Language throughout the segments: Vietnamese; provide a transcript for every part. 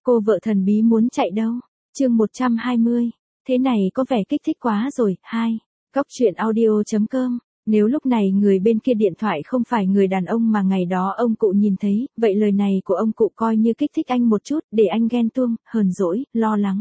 Cô vợ thần bí muốn chạy đâu? Chương 120. Thế này có vẻ kích thích quá rồi. 2. Góc truyện audio.com. Nếu lúc này người bên kia điện thoại không phải người đàn ông mà ngày đó ông cụ nhìn thấy, vậy lời này của ông cụ coi như kích thích anh một chút, để anh ghen tuông, hờn dỗi, lo lắng.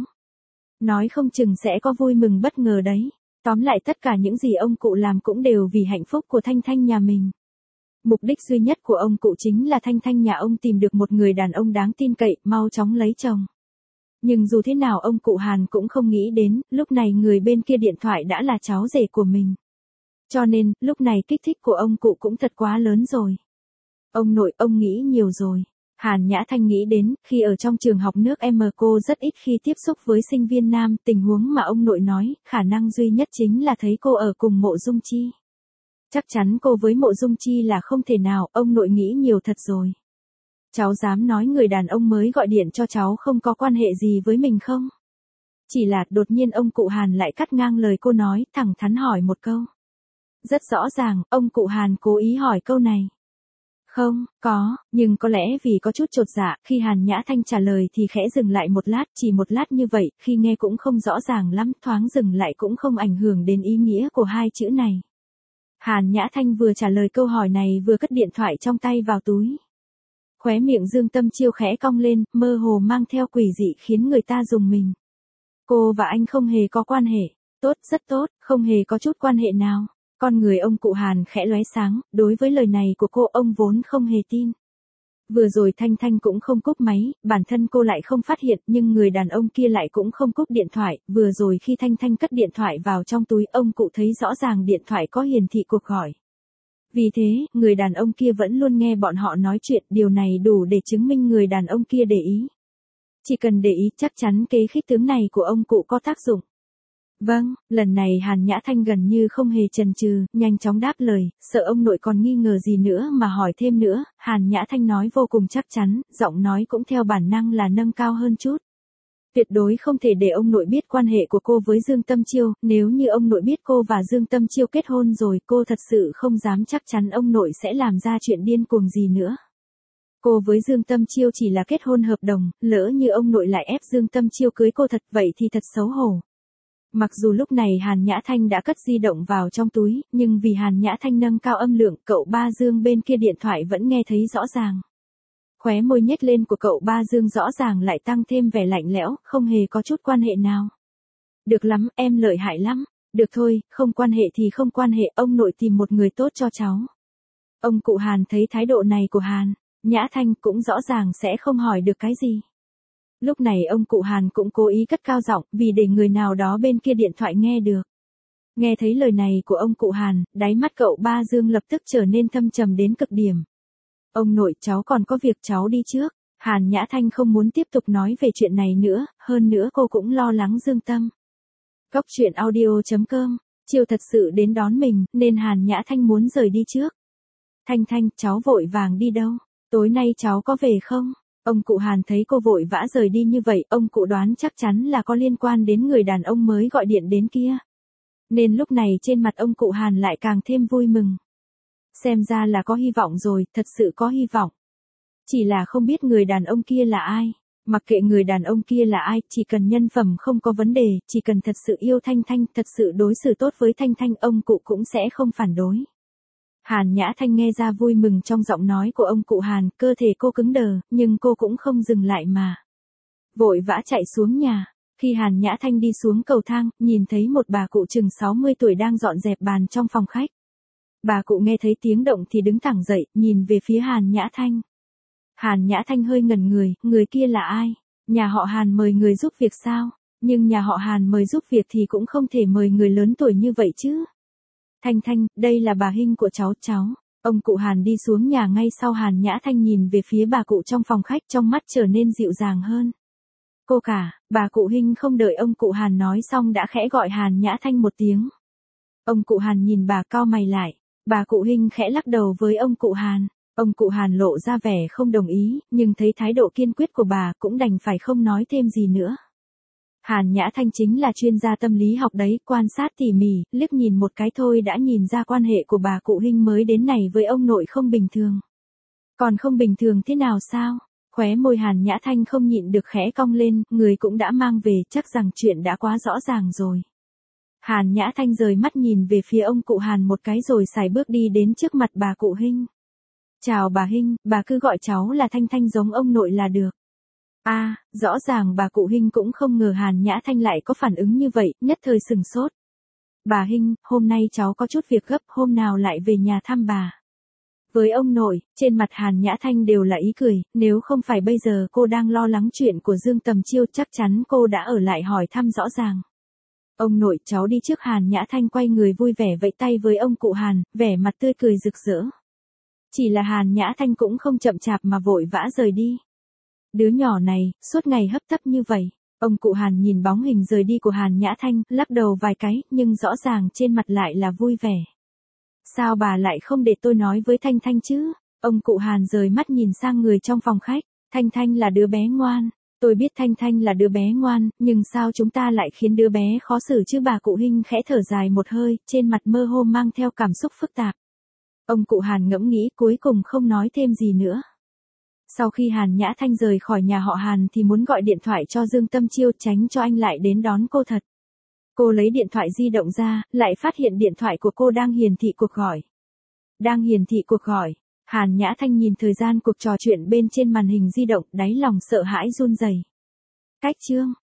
Nói không chừng sẽ có vui mừng bất ngờ đấy. Tóm lại tất cả những gì ông cụ làm cũng đều vì hạnh phúc của Thanh Thanh nhà mình. Mục đích duy nhất của ông cụ chính là Thanh Thanh nhà ông tìm được một người đàn ông đáng tin cậy, mau chóng lấy chồng. Nhưng dù thế nào ông cụ Hàn cũng không nghĩ đến, lúc này người bên kia điện thoại đã là cháu rể của mình. Cho nên, lúc này kích thích của ông cụ cũng thật quá lớn rồi. Ông nội, ông nghĩ nhiều rồi. Hàn Nhã Thanh nghĩ đến, khi ở trong trường học nước M cô rất ít khi tiếp xúc với sinh viên nam, tình huống mà ông nội nói, khả năng duy nhất chính là thấy cô ở cùng Mộ Dung Chi. Chắc chắn cô với Mộ Dung Chi là không thể nào, ông nội nghĩ nhiều thật rồi. Cháu dám nói người đàn ông mới gọi điện cho cháu không có quan hệ gì với mình không? Chỉ là đột nhiên ông cụ Hàn lại cắt ngang lời cô nói, thẳng thắn hỏi một câu. Rất rõ ràng, ông cụ Hàn cố ý hỏi câu này. Không, có, nhưng có lẽ vì có chút chột dạ, khi Hàn Nhã Thanh trả lời thì khẽ dừng lại một lát, chỉ một lát như vậy, khi nghe cũng không rõ ràng lắm, thoáng dừng lại cũng không ảnh hưởng đến ý nghĩa của hai chữ này. Hàn Nhã Thanh vừa trả lời câu hỏi này vừa cất điện thoại trong tay vào túi. Khóe miệng Dương Tâm Chiêu khẽ cong lên, mơ hồ mang theo quỷ dị khiến người ta rùng mình. Cô và anh không hề có quan hệ. Tốt, rất tốt, không hề có chút quan hệ nào. Con người ông cụ Hàn khẽ lóe sáng, đối với lời này của cô ông vốn không hề tin. Vừa rồi Thanh Thanh cũng không cúp máy, bản thân cô lại không phát hiện, nhưng người đàn ông kia lại cũng không cúp điện thoại. Vừa rồi khi Thanh Thanh cất điện thoại vào trong túi, ông cụ thấy rõ ràng điện thoại có hiển thị cuộc gọi. Vì thế, người đàn ông kia vẫn luôn nghe bọn họ nói chuyện, điều này đủ để chứng minh người đàn ông kia để ý. Chỉ cần để ý chắc chắn kế khích tướng này của ông cụ có tác dụng. Vâng, lần này Hàn Nhã Thanh gần như không hề chần chừ, nhanh chóng đáp lời, sợ ông nội còn nghi ngờ gì nữa mà hỏi thêm nữa, Hàn Nhã Thanh nói vô cùng chắc chắn, giọng nói cũng theo bản năng là nâng cao hơn chút. Tuyệt đối không thể để ông nội biết quan hệ của cô với Dương Tâm Chiêu, nếu như ông nội biết cô và Dương Tâm Chiêu kết hôn rồi, cô thật sự không dám chắc chắn ông nội sẽ làm ra chuyện điên cuồng gì nữa. Cô với Dương Tâm Chiêu chỉ là kết hôn hợp đồng, lỡ như ông nội lại ép Dương Tâm Chiêu cưới cô thật vậy thì thật xấu hổ. Mặc dù lúc này Hàn Nhã Thanh đã cất di động vào trong túi, nhưng vì Hàn Nhã Thanh nâng cao âm lượng, cậu ba Dương bên kia điện thoại vẫn nghe thấy rõ ràng. Khóe môi nhếch lên của cậu ba Dương rõ ràng lại tăng thêm vẻ lạnh lẽo, không hề có chút quan hệ nào. Được lắm, em lợi hại lắm. Được thôi, không quan hệ thì không quan hệ, ông nội tìm một người tốt cho cháu. Ông cụ Hàn thấy thái độ này của Hàn Nhã Thanh cũng rõ ràng sẽ không hỏi được cái gì. Lúc này ông cụ Hàn cũng cố ý cất cao giọng, vì để người nào đó bên kia điện thoại nghe được. Nghe thấy lời này của ông cụ Hàn, đáy mắt cậu ba Dương lập tức trở nên thâm trầm đến cực điểm. Ông nội, cháu còn có việc, cháu đi trước. Hàn Nhã Thanh không muốn tiếp tục nói về chuyện này nữa, hơn nữa cô cũng lo lắng Dương Tâm. Góc truyện audio.com. Chiều thật sự đến đón mình, nên Hàn Nhã Thanh muốn rời đi trước. Thanh Thanh, cháu vội vàng đi đâu? Tối nay cháu có về không? Ông cụ Hàn thấy cô vội vã rời đi như vậy, ông cụ đoán chắc chắn là có liên quan đến người đàn ông mới gọi điện đến kia. Nên lúc này trên mặt ông cụ Hàn lại càng thêm vui mừng. Xem ra là có hy vọng rồi, thật sự có hy vọng. Chỉ là không biết người đàn ông kia là ai. Mặc kệ người đàn ông kia là ai, chỉ cần nhân phẩm không có vấn đề, chỉ cần thật sự yêu Thanh Thanh, thật sự đối xử tốt với Thanh Thanh, ông cụ cũng sẽ không phản đối. Hàn Nhã Thanh nghe ra vui mừng trong giọng nói của ông cụ Hàn, cơ thể cô cứng đờ, nhưng cô cũng không dừng lại mà. Vội vã chạy xuống nhà. Khi Hàn Nhã Thanh đi xuống cầu thang, nhìn thấy một bà cụ chừng 60 tuổi đang dọn dẹp bàn trong phòng khách. Bà cụ nghe thấy tiếng động thì đứng thẳng dậy, nhìn về phía Hàn Nhã Thanh. Hàn Nhã Thanh hơi ngẩn người kia là ai? Nhà họ Hàn mời người giúp việc sao? Nhưng nhà họ Hàn mời giúp việc thì cũng không thể mời người lớn tuổi như vậy chứ. Thanh Thanh, đây là bà Hinh của cháu. Ông cụ Hàn đi xuống nhà ngay sau Hàn Nhã Thanh nhìn về phía bà cụ trong phòng khách, trong mắt trở nên dịu dàng hơn. Cô cả, bà cụ Hinh không đợi ông cụ Hàn nói xong đã khẽ gọi Hàn Nhã Thanh một tiếng. Ông cụ Hàn nhìn bà cau mày lại. Bà cụ Hinh khẽ lắc đầu với ông cụ Hàn. Ông cụ Hàn lộ ra vẻ không đồng ý, nhưng thấy thái độ kiên quyết của bà cũng đành phải không nói thêm gì nữa. Hàn Nhã Thanh chính là chuyên gia tâm lý học đấy, quan sát tỉ mỉ, liếc nhìn một cái thôi đã nhìn ra quan hệ của bà cụ Hinh mới đến này với ông nội không bình thường. Còn không bình thường thế nào sao? Khóe môi Hàn Nhã Thanh không nhịn được khẽ cong lên, người cũng đã mang về, chắc rằng chuyện đã quá rõ ràng rồi. Hàn Nhã Thanh rời mắt nhìn về phía ông cụ Hàn một cái rồi sải bước đi đến trước mặt bà cụ Hinh. Chào bà Hinh, bà cứ gọi cháu là Thanh Thanh giống ông nội là được. Rõ ràng bà cụ Hinh cũng không ngờ Hàn Nhã Thanh lại có phản ứng như vậy, nhất thời sừng sốt. Bà Hinh, hôm nay cháu có chút việc gấp, hôm nào lại về nhà thăm bà. Với ông nội, trên mặt Hàn Nhã Thanh đều là ý cười, nếu không phải bây giờ cô đang lo lắng chuyện của Dương Tầm Chiêu chắc chắn cô đã ở lại hỏi thăm rõ ràng. Ông nội, cháu đi trước. Hàn Nhã Thanh quay người vui vẻ vẫy tay với ông cụ Hàn, vẻ mặt tươi cười rực rỡ. Chỉ là Hàn Nhã Thanh cũng không chậm chạp mà vội vã rời đi. Đứa nhỏ này, suốt ngày hấp tấp như vậy. Ông cụ Hàn nhìn bóng hình rời đi của Hàn Nhã Thanh, lắc đầu vài cái, nhưng rõ ràng trên mặt lại là vui vẻ. Sao bà lại không để tôi nói với Thanh Thanh chứ? Ông cụ Hàn rời mắt nhìn sang người trong phòng khách. Thanh Thanh là đứa bé ngoan. Tôi biết Thanh Thanh là đứa bé ngoan, nhưng sao chúng ta lại khiến đứa bé khó xử chứ? Bà cụ Hinh khẽ thở dài một hơi, trên mặt mơ hồ mang theo cảm xúc phức tạp. Ông cụ Hàn ngẫm nghĩ cuối cùng không nói thêm gì nữa. Sau khi Hàn Nhã Thanh rời khỏi nhà họ Hàn thì muốn gọi điện thoại cho Dương Tâm Chiêu tránh cho anh lại đến đón cô thật. Cô lấy điện thoại di động ra, lại phát hiện điện thoại của cô đang hiển thị cuộc gọi. Đang hiển thị cuộc gọi. Hàn Nhã Thanh nhìn thời gian cuộc trò chuyện bên trên màn hình di động, đáy lòng sợ hãi run rẩy. Cách chương